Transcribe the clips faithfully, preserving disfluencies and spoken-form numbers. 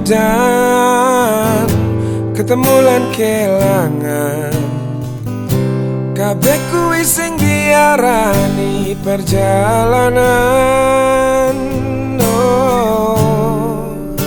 paudan ketemu lan kelangan kabeh kuwi sing diarani perjalanan. Oh.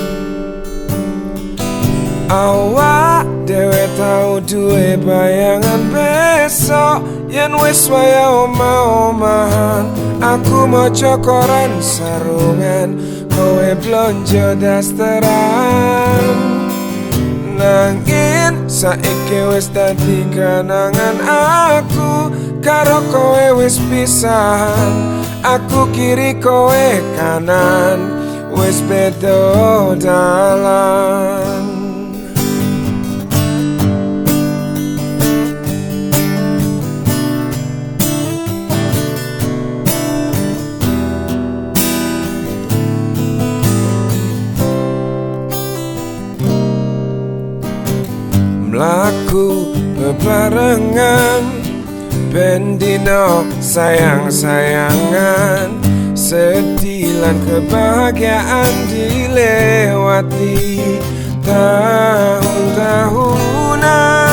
Awak dhewe tau duwe bayangan besok yen wis waya omah-omahan. Aku maca koran sarungan, kowe blonjo dasteran. Nanging saiki wis dadi kenangan aku karo kowe wis pisahan. Aku kiri kowe kanan, wis beda dalan. Mlaku bebarengan ben dino sayang-sayangan, sedih lan kebahagiaan dilewati tahun-tahunan.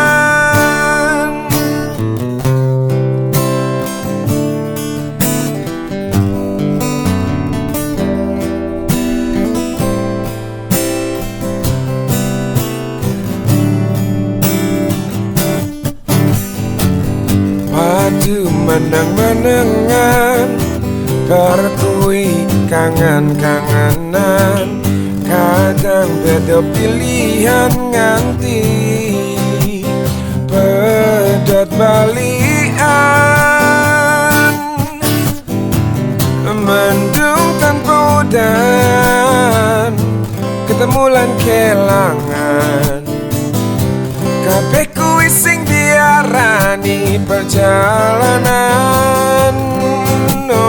Padu meneng-menengan berkui kangen-kangenan, kadang beda pilihan nganti pedot balian. Mendung tanpa udan ketemu lan kelangan, kabeh kuwi sing diarani perjalanan. No.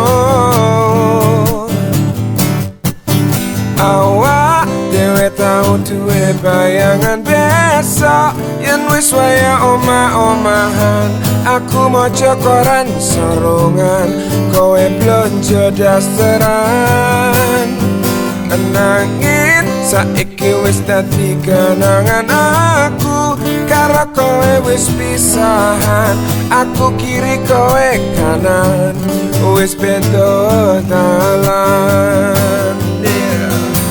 Awak dhewe tau duwe bayangan besok yen wis waya omah-omahan. Aku maca koran sarungan, kowe blonjo dasteran. Nanging saiki wis dadi kenangan aku karo kowe wis pisahan. Aku kiri kowe kanan, wis beda dalan. Yeah.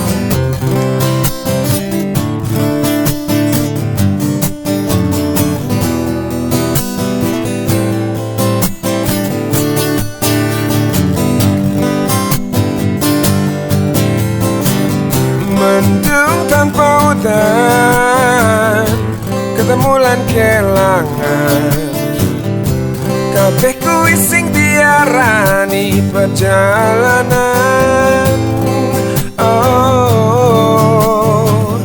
Mendung tanpa udan ketemu lan kelangan, kabeh kuwi sing diarani perjalanan. Oh.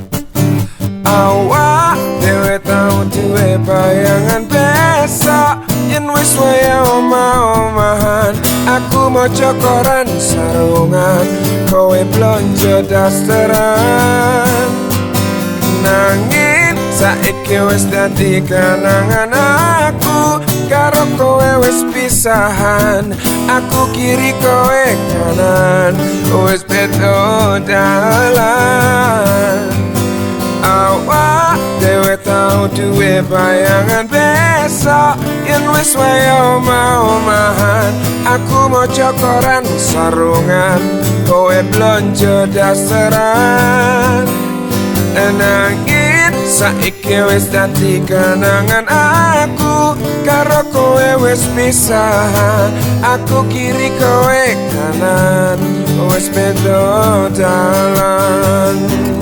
Awak dhewe tau duwe bayangan besok yen wis waya omah-omahan. Aku maca koran sarungan, kowe blonjo dasteran. Nanging saiki wis dadi kenangan aku karo kowe wis pisahan. Aku kiri kowe kanan, wis beda dalan. Awak dhewe tau duwe bayangan besok yen wis waya omah-omahan. Aku maca koran sarungan, kowe blonjo dasteran. Nanging saiki wis dadi kenangan aku karo kowe wis pisahan. Aku kiri kowe kanan, wis beda dalan.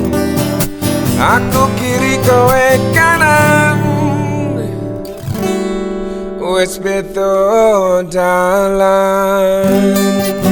Aku kiri kowe kanan, wis beda dalan.